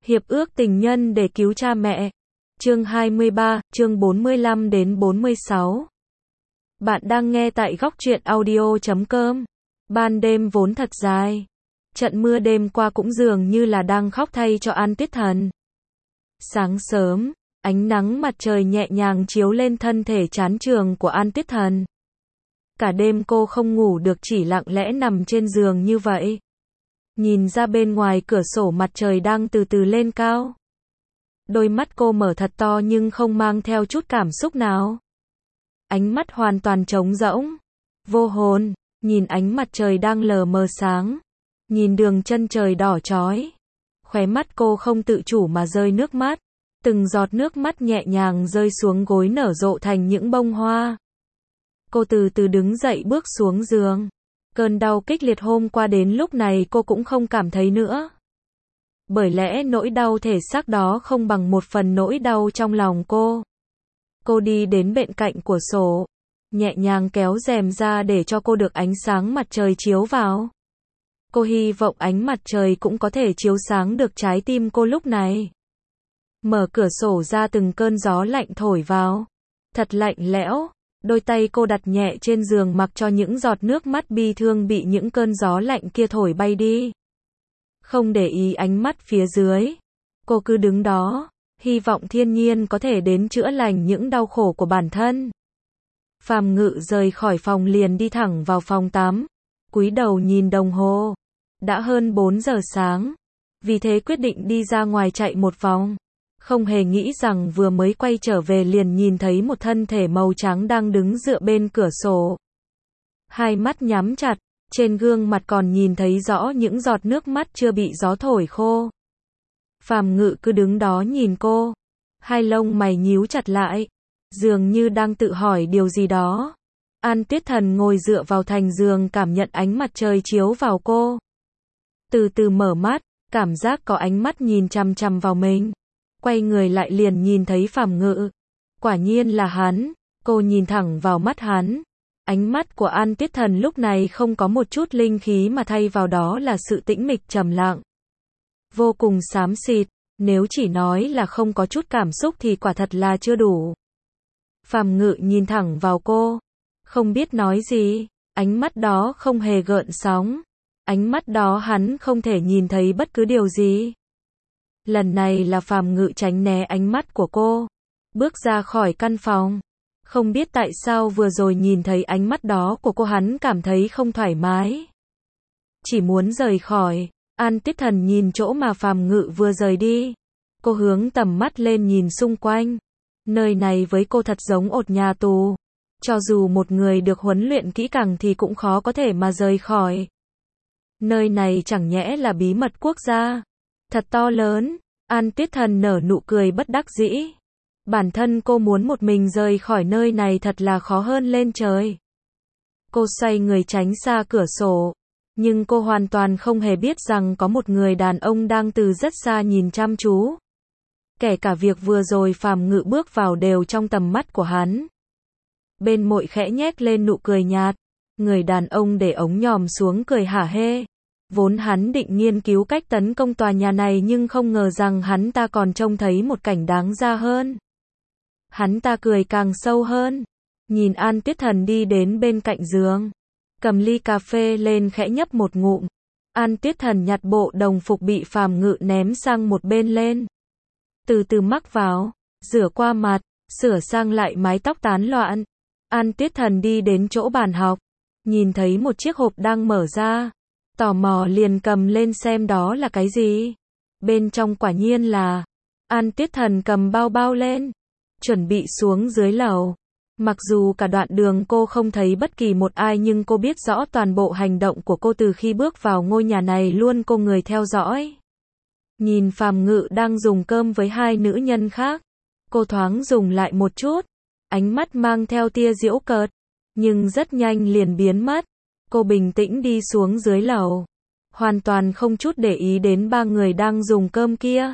Hiệp ước tình nhân để cứu cha mẹ. Chương 23, chương 45 đến 46. Bạn đang nghe tại góc truyện audio.com. Ban đêm vốn thật dài. Trận mưa đêm qua cũng dường như là đang khóc thay cho An Tuyết Thần. Sáng sớm, ánh nắng mặt trời nhẹ nhàng chiếu lên thân thể chán chường của An Tuyết Thần. Cả đêm cô không ngủ được, chỉ lặng lẽ nằm trên giường như vậy. Nhìn ra bên ngoài cửa sổ, mặt trời đang từ từ lên cao. Đôi mắt cô mở thật to nhưng không mang theo chút cảm xúc nào. Ánh mắt hoàn toàn trống rỗng, vô hồn, nhìn ánh mặt trời đang lờ mờ sáng, nhìn đường chân trời đỏ chói. Khóe mắt cô không tự chủ mà rơi nước mắt, từng giọt nước mắt nhẹ nhàng rơi xuống gối nở rộ thành những bông hoa. Cô từ từ đứng dậy bước xuống giường. Cơn đau kịch liệt hôm qua đến lúc này cô cũng không cảm thấy nữa. Bởi lẽ nỗi đau thể xác đó không bằng một phần nỗi đau trong lòng cô. Cô đi đến bên cạnh cửa sổ, nhẹ nhàng kéo rèm ra để cho cô được ánh sáng mặt trời chiếu vào. Cô hy vọng ánh mặt trời cũng có thể chiếu sáng được trái tim cô lúc này. Mở cửa sổ ra, từng cơn gió lạnh thổi vào. Thật lạnh lẽo. Đôi tay cô đặt nhẹ trên giường mặc cho những giọt nước mắt bi thương bị những cơn gió lạnh kia thổi bay đi. Không để ý ánh mắt phía dưới. Cô cứ đứng đó, hy vọng thiên nhiên có thể đến chữa lành những đau khổ của bản thân. Phàm Ngự rời khỏi phòng liền đi thẳng vào phòng tắm. Cúi đầu nhìn đồng hồ. Đã hơn 4 giờ sáng. Vì thế quyết định đi ra ngoài chạy một vòng. Không hề nghĩ rằng vừa mới quay trở về liền nhìn thấy một thân thể màu trắng đang đứng dựa bên cửa sổ. Hai mắt nhắm chặt, trên gương mặt còn nhìn thấy rõ những giọt nước mắt chưa bị gió thổi khô. Phàm Ngự cứ đứng đó nhìn cô, hai lông mày nhíu chặt lại, dường như đang tự hỏi điều gì đó. An Tuyết Thần ngồi dựa vào thành giường, cảm nhận ánh mặt trời chiếu vào cô. Từ từ mở mắt, cảm giác có ánh mắt nhìn chằm chằm vào mình. Quay người lại liền nhìn thấy Phàm Ngự. Quả nhiên là hắn. Cô nhìn thẳng vào mắt hắn. Ánh mắt của An Tuyết Thần lúc này không có một chút linh khí mà thay vào đó là sự tĩnh mịch trầm lặng. Vô cùng xám xịt. Nếu chỉ nói là không có chút cảm xúc thì quả thật là chưa đủ. Phàm Ngự nhìn thẳng vào cô. Không biết nói gì. Ánh mắt đó không hề gợn sóng. Ánh mắt đó hắn không thể nhìn thấy bất cứ điều gì. Lần này là Phàm Ngự tránh né ánh mắt của cô. Bước ra khỏi căn phòng. Không biết tại sao vừa rồi nhìn thấy ánh mắt đó của cô hắn cảm thấy không thoải mái. Chỉ muốn rời khỏi. An Tuyết Thần nhìn chỗ mà Phàm Ngự vừa rời đi. Cô hướng tầm mắt lên nhìn xung quanh. Nơi này với cô thật giống ột nhà tù. Cho dù một người được huấn luyện kỹ càng thì cũng khó có thể mà rời khỏi. Nơi này chẳng nhẽ là bí mật quốc gia. Thật to lớn. An Tuyết Thần nở nụ cười bất đắc dĩ. Bản thân cô muốn một mình rời khỏi nơi này thật là khó hơn lên trời. Cô xoay người tránh xa cửa sổ. Nhưng cô hoàn toàn không hề biết rằng có một người đàn ông đang từ rất xa nhìn chăm chú. Kể cả việc vừa rồi Phàm Ngự bước vào đều trong tầm mắt của hắn. Bên môi khẽ nhếch lên nụ cười nhạt. Người đàn ông để ống nhòm xuống cười hả hê. Vốn hắn định nghiên cứu cách tấn công tòa nhà này nhưng không ngờ rằng hắn ta còn trông thấy một cảnh đáng ra hơn. Hắn ta cười càng sâu hơn. Nhìn An Tuyết Thần đi đến bên cạnh giường. Cầm ly cà phê lên khẽ nhấp một ngụm. An Tuyết Thần nhặt bộ đồng phục bị Phàm Ngự ném sang một bên lên. Từ từ mắc vào. Rửa qua mặt. Sửa sang lại mái tóc tán loạn. An Tuyết Thần đi đến chỗ bàn học. Nhìn thấy một chiếc hộp đang mở ra. Tò mò liền cầm lên xem đó là cái gì. Bên trong quả nhiên là. An Tuyết Thần cầm bao bao lên. Chuẩn bị xuống dưới lầu. Mặc dù cả đoạn đường cô không thấy bất kỳ một ai nhưng cô biết rõ toàn bộ hành động của cô từ khi bước vào ngôi nhà này luôn có người theo dõi. Nhìn Phàm Ngự đang dùng cơm với hai nữ nhân khác. Cô thoáng dùng lại một chút. Ánh mắt mang theo tia giễu cợt. Nhưng rất nhanh liền biến mất. Cô bình tĩnh đi xuống dưới lầu. Hoàn toàn không chút để ý đến ba người đang dùng cơm kia.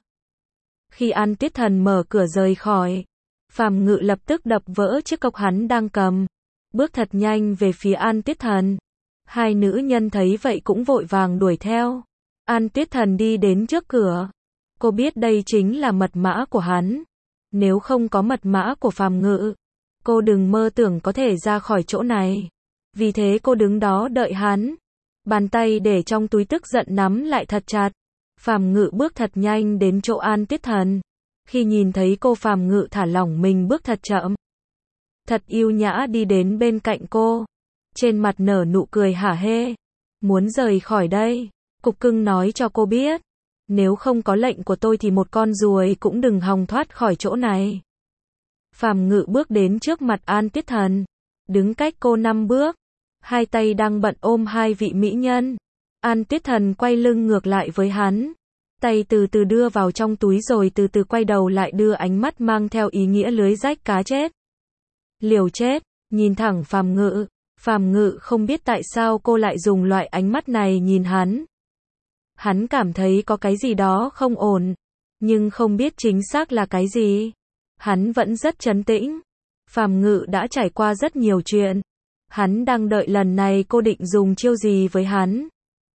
Khi An Tuyết Thần mở cửa rời khỏi. Phàm Ngự lập tức đập vỡ chiếc cốc hắn đang cầm. Bước thật nhanh về phía An Tuyết Thần. Hai nữ nhân thấy vậy cũng vội vàng đuổi theo. An Tuyết Thần đi đến trước cửa. Cô biết đây chính là mật mã của hắn. Nếu không có mật mã của Phàm Ngự, cô đừng mơ tưởng có thể ra khỏi chỗ này. Vì thế cô đứng đó đợi hắn. Bàn tay để trong túi tức giận nắm lại thật chặt. Phàm Ngự bước thật nhanh đến chỗ An Tuyết Thần. Khi nhìn thấy cô, Phàm Ngự thả lỏng mình bước thật chậm. Thật yêu nhã đi đến bên cạnh cô. Trên mặt nở nụ cười hả hê. Muốn rời khỏi đây. Cục cưng nói cho cô biết. Nếu không có lệnh của tôi thì một con ruồi cũng đừng hòng thoát khỏi chỗ này. Phàm Ngự bước đến trước mặt An Tuyết Thần. Đứng cách cô 5 bước. Hai tay đang bận ôm hai vị mỹ nhân. An Tuyết Thần quay lưng ngược lại với hắn. Tay từ từ đưa vào trong túi rồi từ từ quay đầu lại, đưa ánh mắt mang theo ý nghĩa lưới rách cá chết. Liều chết, nhìn thẳng Phàm Ngự. Phàm Ngự không biết tại sao cô lại dùng loại ánh mắt này nhìn hắn. Hắn cảm thấy có cái gì đó không ổn, nhưng không biết chính xác là cái gì. Hắn vẫn rất trấn tĩnh. Phàm Ngự đã trải qua rất nhiều chuyện. Hắn đang đợi lần này cô định dùng chiêu gì với hắn.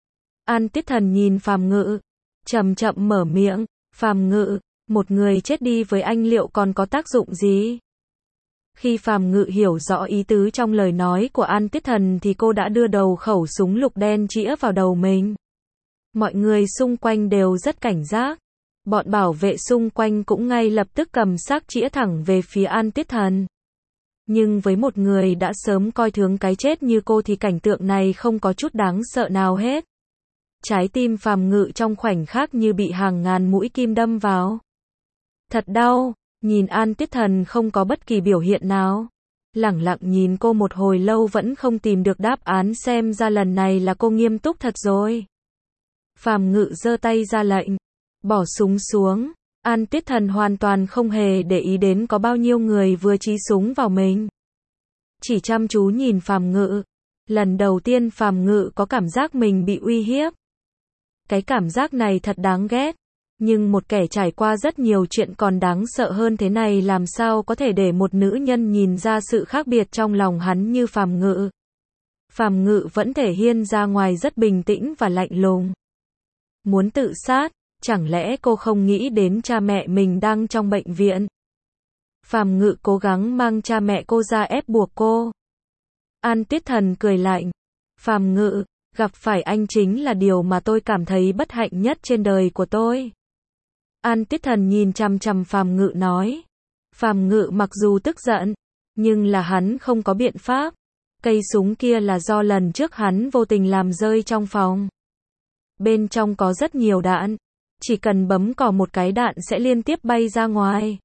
An Tuyết Thần nhìn Phàm Ngự, chậm chậm mở miệng. Phàm Ngự, một người chết đi với anh liệu còn có tác dụng gì? Khi Phàm Ngự hiểu rõ ý tứ trong lời nói của An Tuyết Thần thì cô đã đưa đầu khẩu súng lục đen chĩa vào đầu mình. Mọi người xung quanh đều rất cảnh giác. Bọn bảo vệ xung quanh cũng ngay lập tức cầm xác chĩa thẳng về phía An Tuyết Thần. Nhưng với một người đã sớm coi thường cái chết như cô thì cảnh tượng này không có chút đáng sợ nào hết. Trái tim Phàm Ngự trong khoảnh khắc như bị hàng ngàn mũi kim đâm vào. Thật đau, nhìn An Tuyết Thần không có bất kỳ biểu hiện nào. Lẳng lặng nhìn cô một hồi lâu vẫn không tìm được đáp án, xem ra lần này là cô nghiêm túc thật rồi. Phàm Ngự giơ tay ra lệnh, bỏ súng xuống. An Tuyết Thần hoàn toàn không hề để ý đến có bao nhiêu người vừa chí súng vào mình. Chỉ chăm chú nhìn Phàm Ngự. Lần đầu tiên Phàm Ngự có cảm giác mình bị uy hiếp. Cái cảm giác này thật đáng ghét. Nhưng một kẻ trải qua rất nhiều chuyện còn đáng sợ hơn thế này làm sao có thể để một nữ nhân nhìn ra sự khác biệt trong lòng hắn như Phàm Ngự. Phàm Ngự vẫn thể hiện ra ngoài rất bình tĩnh và lạnh lùng. Muốn tự sát, chẳng lẽ cô không nghĩ đến cha mẹ mình đang trong bệnh viện? Phàm Ngự cố gắng mang cha mẹ cô ra ép buộc cô. An Tuyết Thần cười lạnh. Phàm Ngự, gặp phải anh chính là điều mà tôi cảm thấy bất hạnh nhất trên đời của tôi. An Tuyết Thần nhìn chằm chằm Phàm Ngự nói. Phàm Ngự mặc dù tức giận, nhưng là hắn không có biện pháp. Cây súng kia là do lần trước hắn vô tình làm rơi trong phòng. Bên trong có rất nhiều đạn. Chỉ cần bấm cò một cái đạn sẽ liên tiếp bay ra ngoài.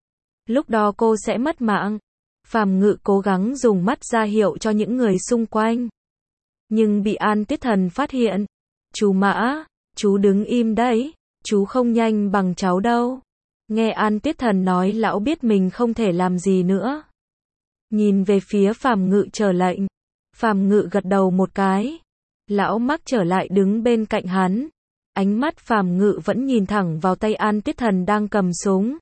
Lúc đó cô sẽ mất mạng. Phàm Ngự cố gắng dùng mắt ra hiệu cho những người xung quanh. Nhưng bị An Tuyết Thần phát hiện. Chú Mã, chú đứng im đấy. Chú không nhanh bằng cháu đâu. Nghe An Tuyết Thần nói lão biết mình không thể làm gì nữa. Nhìn về phía Phàm Ngự chờ lệnh. Phàm Ngự gật đầu một cái. Lão mắc trở lại đứng bên cạnh hắn. Ánh mắt Phàm Ngự vẫn nhìn thẳng vào tay An Tuyết Thần đang cầm súng.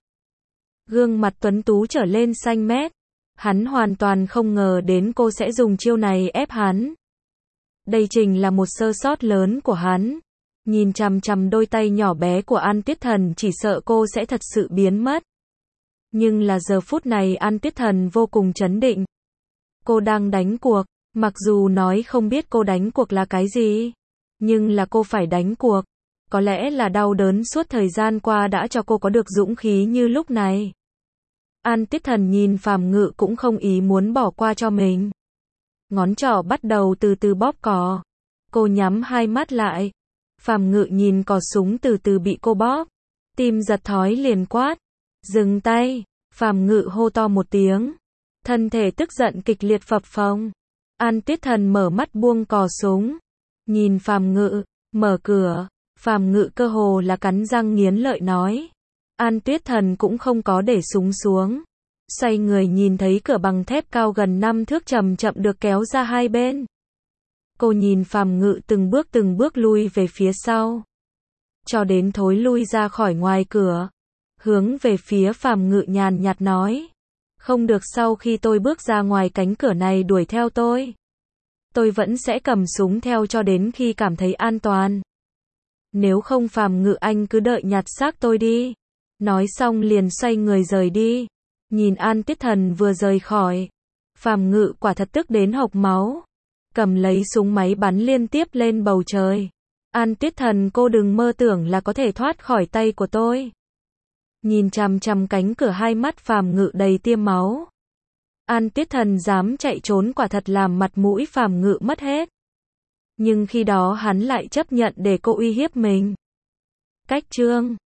Gương mặt tuấn tú trở lên xanh mét. Hắn hoàn toàn không ngờ đến cô sẽ dùng chiêu này ép hắn. Đây chính là một sơ sót lớn của hắn. Nhìn chằm chằm đôi tay nhỏ bé của An Tuyết Thần chỉ sợ cô sẽ thật sự biến mất. Nhưng là giờ phút này An Tuyết Thần vô cùng trấn định. Cô đang đánh cuộc. Mặc dù nói không biết cô đánh cuộc là cái gì. Nhưng là cô phải đánh cuộc. Có lẽ là đau đớn suốt thời gian qua đã cho cô có được dũng khí như lúc này. An Tuyết Thần nhìn Phàm Ngự cũng không ý muốn bỏ qua cho mình. Ngón trỏ bắt đầu từ từ bóp cò. Cô nhắm hai mắt lại. Phàm Ngự nhìn cò súng từ từ bị cô bóp. Tim giật thói liền quát. Dừng tay. Phàm Ngự hô to một tiếng. Thân thể tức giận kịch liệt phập phồng. An Tuyết Thần mở mắt buông cò súng. Nhìn Phàm Ngự. Mở cửa. Phàm Ngự cơ hồ là cắn răng nghiến lợi nói. An Tuyết Thần cũng không có để súng xuống. Xoay người nhìn thấy cửa bằng thép cao gần 5 thước chậm chậm được kéo ra hai bên. Cô nhìn Phàm Ngự từng bước lui về phía sau. Cho đến thối lui ra khỏi ngoài cửa. Hướng về phía Phàm Ngự nhàn nhạt nói. Không được, sau khi tôi bước ra ngoài cánh cửa này đuổi theo tôi. Tôi vẫn sẽ cầm súng theo cho đến khi cảm thấy an toàn. Nếu không Phàm Ngự anh cứ đợi nhặt xác tôi đi. Nói xong liền xoay người rời đi. Nhìn An Tiết Thần vừa rời khỏi, Phàm Ngự quả thật tức đến hộc máu. Cầm lấy súng máy bắn liên tiếp lên bầu trời. An Tiết Thần, cô đừng mơ tưởng là có thể thoát khỏi tay của tôi. Nhìn chằm chằm cánh cửa, hai mắt Phàm Ngự đầy tia máu. An Tiết Thần dám chạy trốn quả thật làm mặt mũi Phàm Ngự mất hết. Nhưng khi đó hắn lại chấp nhận để cô uy hiếp mình. Cách chương